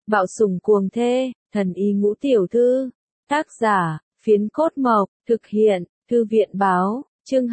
Bạo sủng cuồng thê, thần y ngũ tiểu thư. Tác giả, Phiến Cốt Mộc, thực hiện, Thư viện báo, chương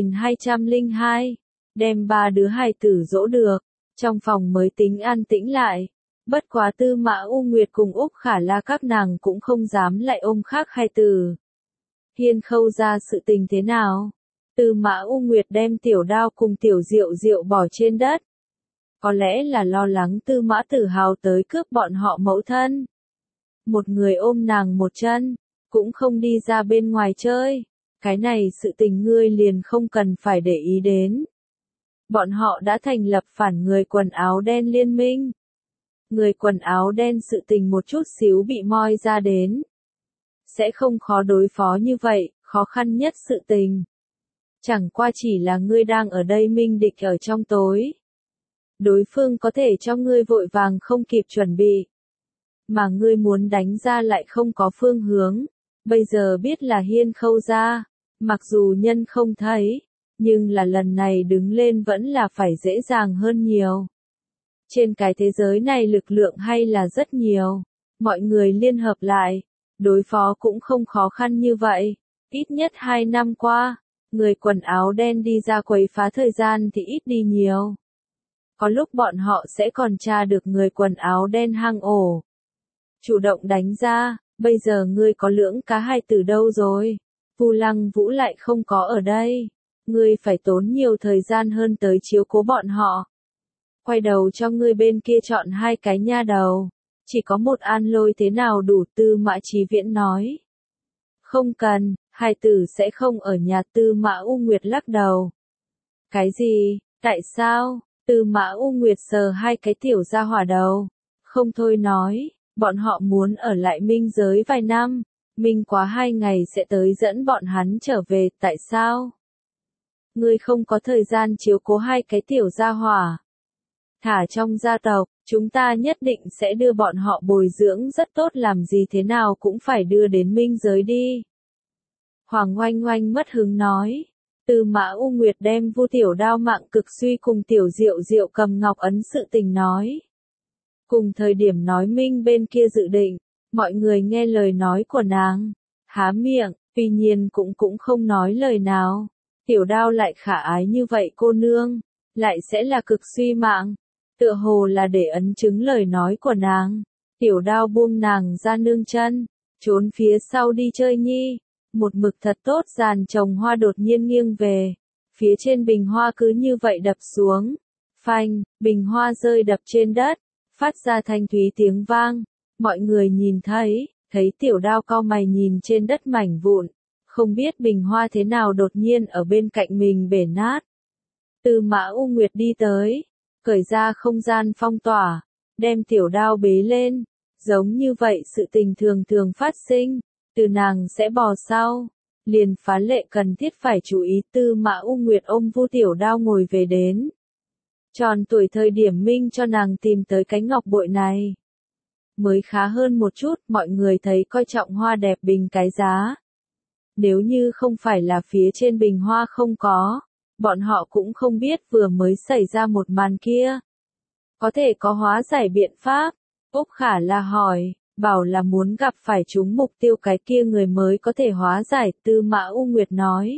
2202. Đem ba đứa hài tử dỗ được, trong phòng mới tính an tĩnh lại. Bất quá Tư Mã U Nguyệt cùng Úc Khả La các nàng cũng không dám lại ôm khác hài tử. Hiên Khâu ra sự tình thế nào? Tư Mã U Nguyệt đem Tiểu Đao cùng Tiểu Diệu Diệu bỏ trên đất. Có lẽ là lo lắng Tư Mã Tử Hào tới cướp bọn họ mẫu thân. Một người ôm nàng một chân, cũng không đi ra bên ngoài chơi. Cái này sự tình ngươi liền không cần phải để ý đến. Bọn họ đã thành lập phản người quần áo đen liên minh. Người quần áo đen sự tình một chút xíu bị moi ra đến. Sẽ không khó đối phó như vậy, khó khăn nhất sự tình. Chẳng qua chỉ là ngươi đang ở đây minh địch ở trong tối. Đối phương có thể cho ngươi vội vàng không kịp chuẩn bị. Mà ngươi muốn đánh ra lại không có phương hướng. Bây giờ biết là Hiên Khâu ra, mặc dù nhân không thấy, nhưng là lần này đứng lên vẫn là phải dễ dàng hơn nhiều. Trên cái thế giới này lực lượng hay là rất nhiều. Mọi người liên hợp lại, đối phó cũng không khó khăn như vậy. Ít nhất 2 năm qua, người quần áo đen đi ra quấy phá thời gian thì ít đi nhiều. Có lúc bọn họ sẽ còn tra được người quần áo đen hang ổ. Chủ động đánh ra, bây giờ ngươi có lưỡng cá hài tử đâu rồi? Vu Lăng Vũ lại không có ở đây. Ngươi phải tốn nhiều thời gian hơn tới chiếu cố bọn họ. Quay đầu cho ngươi bên kia chọn 2 cái nha đầu. Chỉ có một An Lôi thế nào đủ, Tư Mã Chí Viễn nói. Không cần, hài tử sẽ không ở nhà. Tư Mã U Nguyệt lắc đầu. Cái gì, tại sao? Tư Mã U Nguyệt sờ 2 cái tiểu gia hỏa đầu. Không thôi nói, bọn họ muốn ở lại Minh giới vài năm. Minh quá 2 ngày sẽ tới dẫn bọn hắn trở về, tại sao? Ngươi không có thời gian chiếu cố 2 cái tiểu gia hỏa. Thả trong gia tộc, chúng ta nhất định sẽ đưa bọn họ bồi dưỡng rất tốt, làm gì thế nào cũng phải đưa đến Minh giới đi. Hoàng Oanh Oanh mất hứng nói. Tư Mã U Nguyệt đem Vu Tiểu Đao mạng cực suy cùng Tiểu Diệu Diệu cầm ngọc ấn sự tình nói. Cùng thời điểm nói Minh bên kia dự định, mọi người nghe lời nói của nàng, há miệng, tuy nhiên cũng không nói lời nào. Tiểu Đao lại khả ái như vậy cô nương, lại sẽ là cực suy mạng. Tựa hồ là để ấn chứng lời nói của nàng. Tiểu Đao buông nàng ra nương chân, trốn phía sau đi chơi nhi. Một mực thật tốt giàn trồng hoa đột nhiên nghiêng về. Phía trên bình hoa cứ như vậy đập xuống. Phanh, bình hoa rơi đập trên đất, phát ra thanh thúy tiếng vang. Mọi người nhìn thấy Tiểu Đao cau mày nhìn trên đất mảnh vụn. Không biết bình hoa thế nào đột nhiên ở bên cạnh mình bể nát. Tư Mã U Nguyệt đi tới, cởi ra không gian phong tỏa, đem Tiểu Đao bế lên. Giống như vậy sự tình thường thường phát sinh, từ nàng sẽ bò sau. Liền phá lệ cần thiết phải chú ý. Tư Mã U Nguyệt ôm Vu Tiểu Đao ngồi về đến. Tròn tuổi thời điểm Minh cho nàng tìm tới cái ngọc bội này. Mới khá hơn một chút, mọi người thấy coi trọng hoa đẹp bình cái giá. Nếu như không phải là phía trên bình hoa không có, bọn họ cũng không biết vừa mới xảy ra một màn kia. Có thể có hóa giải biện pháp. Úc Khả La hỏi, bảo là muốn gặp phải chúng mục tiêu cái kia người mới có thể hóa giải. Tư Mã U Nguyệt nói.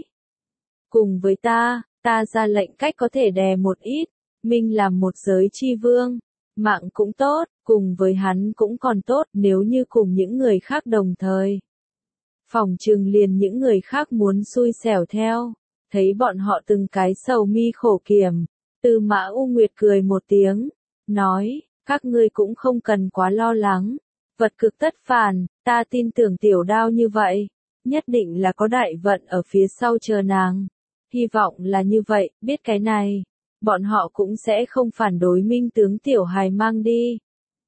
Cùng với ta ra lệnh cách có thể đè một ít. Minh làm một giới chi vương, mạng cũng tốt, cùng với hắn cũng còn tốt. Nếu như cùng những người khác đồng thời, phỏng chừng liền những người khác muốn xui xẻo theo. Thấy bọn họ từng cái sầu mi khổ kiểm, Tư Mã U Nguyệt cười một tiếng, nói, các ngươi cũng không cần quá lo lắng. Vật cực tất phản, ta tin tưởng Tiểu Đao như vậy, nhất định là có đại vận ở phía sau chờ nàng. Hy vọng là như vậy, biết cái này, bọn họ cũng sẽ không phản đối Minh tướng tiểu hài mang đi.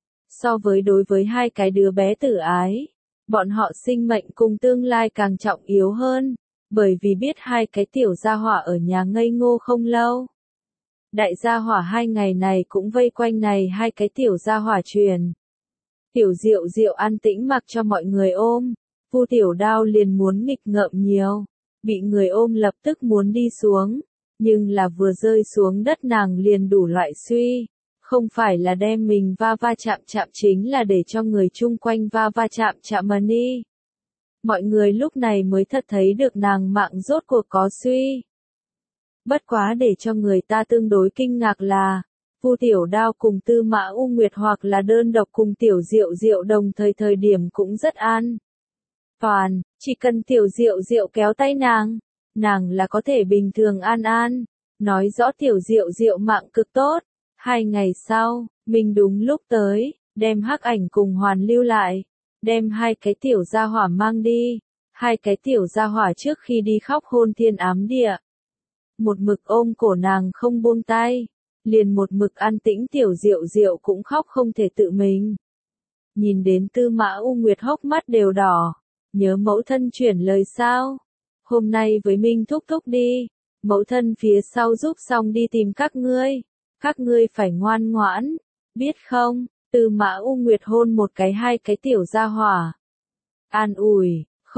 So với đối với 2 cái đứa bé tử ái, bọn họ sinh mệnh cùng tương lai càng trọng yếu hơn, bởi vì biết 2 cái tiểu gia hỏa ở nhà ngây ngô không lâu. Đại gia hỏa 2 ngày này cũng vây quanh này 2 cái tiểu gia hỏa truyền. Tiểu Diệu Diệu an tĩnh mặc cho mọi người ôm, Vu Tiểu Đao liền muốn nghịch ngợm nhiều, bị người ôm lập tức muốn đi xuống, nhưng là vừa rơi xuống đất nàng liền đủ loại suy, Không phải là đem mình va va chạm chạm, chính là để cho người chung quanh va va chạm chạm mà đi. Mọi người lúc này mới thật thấy được nàng mạng rốt cuộc có suy. Bất quá để cho người ta tương đối kinh ngạc là, Vu Tiểu Đao cùng Tư Mã U Nguyệt hoặc là đơn độc cùng Tiểu Diệu Diệu đồng thời điểm cũng rất an toàn, chỉ cần Tiểu Diệu Diệu kéo tay nàng là có thể bình thường an. Nói rõ Tiểu Diệu Diệu mạng cực tốt. 2 ngày sau, mình đúng lúc tới, đem Hắc Ảnh cùng Hoàn lưu lại, đem 2 cái tiểu gia hỏa mang đi. 2 cái tiểu gia hỏa trước khi đi khóc hôn thiên ám địa. Một mực ôm cổ nàng không buông tay, liền một mực an tĩnh Tiểu Diệu Diệu cũng khóc không thể tự mình. Nhìn đến Tư Mã U Nguyệt hốc mắt đều đỏ, nhớ mẫu thân chuyển lời sao? Hôm nay với Minh thúc thúc đi, mẫu thân phía sau giúp xong đi tìm các ngươi phải ngoan ngoãn, biết không? Tư Mã U Nguyệt hôn một cái 2 cái tiểu gia hỏa. An ủi,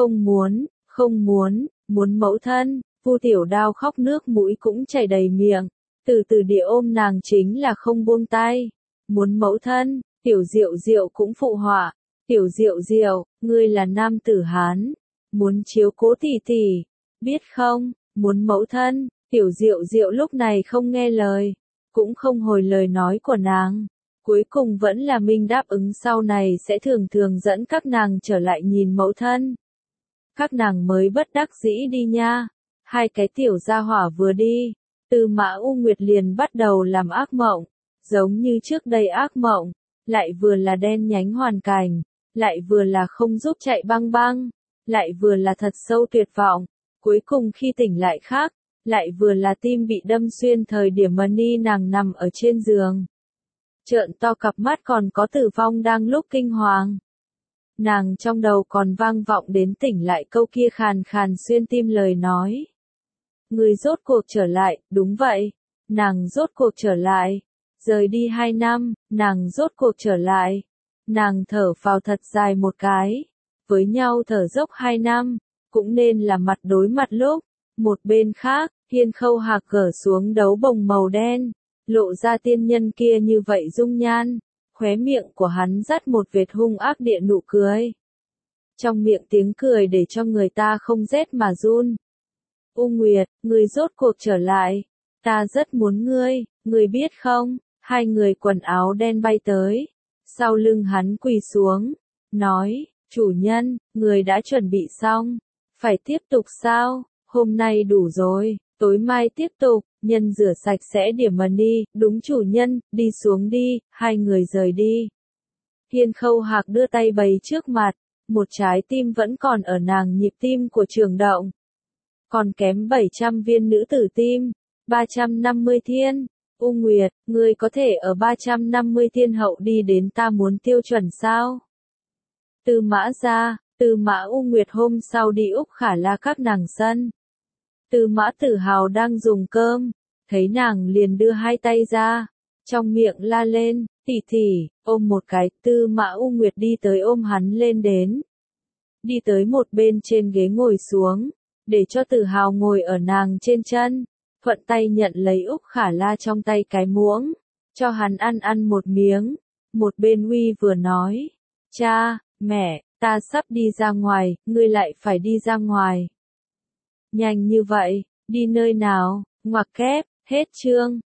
không muốn mẫu thân. Vu Tiểu Đao khóc nước mũi cũng chảy đầy miệng, từ từ địa ôm nàng chính là không buông tay. Muốn mẫu thân. Tiểu Diệu Diệu cũng phụ họa. Tiểu Diệu Diệu, ngươi là nam tử Hán, muốn chiếu cố tỷ tỷ, biết không? Muốn mẫu thân. Tiểu Diệu Diệu lúc này không nghe lời, cũng không hồi lời nói của nàng. Cuối cùng vẫn là Minh đáp ứng sau này sẽ thường thường dẫn các nàng trở lại nhìn mẫu thân. Các nàng mới bất đắc dĩ đi nha. 2 cái tiểu gia hỏa vừa đi, Tư Mã U Nguyệt liền bắt đầu làm ác mộng, giống như trước đây ác mộng, lại vừa là đen nhánh hoàn cảnh, lại vừa là không giúp chạy băng băng, lại vừa là thật sâu tuyệt vọng, cuối cùng khi tỉnh lại khác, lại vừa là tim bị đâm xuyên thời điểm mà nàng nằm ở trên giường. Trợn to cặp mắt còn có tử vong đang lúc kinh hoàng. Nàng trong đầu còn vang vọng đến tỉnh lại câu kia khàn khàn xuyên tim lời nói. Người rốt cuộc trở lại, đúng vậy, nàng rốt cuộc trở lại. Rời đi 2 năm, nàng rốt cuộc trở lại. Nàng thở phào thật dài một cái. Với nhau thở dốc 2 năm, cũng nên là mặt đối mặt lúc. Một bên khác, Hiên Khâu Hạc gỡ xuống đấu bồng màu đen, lộ ra tiên nhân kia như vậy dung nhan. Khóe miệng của hắn dắt một vệt hung ác địa nụ cười. Trong miệng tiếng cười để cho người ta không rét mà run. U Nguyệt, ngươi rốt cuộc trở lại. Ta rất muốn ngươi biết không? 2 người quần áo đen bay tới. Sau lưng hắn quỳ xuống, nói, chủ nhân, người đã chuẩn bị xong. Phải tiếp tục sao? Hôm nay đủ rồi, tối mai tiếp tục, nhân rửa sạch sẽ điểm mà đi, đúng chủ nhân, đi xuống đi. 2 người rời đi. Hiên Khâu Hạc đưa tay bày trước mặt, một trái tim vẫn còn ở nàng nhịp tim của trường động. Còn kém 700 viên nữ tử tim, 350 thiên. U Nguyệt, ngươi có thể ở 350 thiên hậu đi đến ta muốn tiêu chuẩn sao? Tư Mã ra, Tư Mã U Nguyệt hôm sau đi Úc Khả La các nàng sân. Tư Mã Tử Hào đang dùng cơm, thấy nàng liền đưa 2 tay ra, trong miệng la lên, tỷ tỷ, ôm một cái. Tư Mã U Nguyệt đi tới ôm hắn lên đến. Đi tới một bên trên ghế ngồi xuống, để cho Tử Hào ngồi ở nàng trên chân, thuận tay nhận lấy Úc Khả La trong tay cái muỗng, cho hắn ăn một miếng. Một bên Uy vừa nói, cha, mẹ, ta sắp đi ra ngoài, ngươi lại phải đi ra ngoài. Nhanh như vậy, đi nơi nào? Ngoặc kép, hết chương.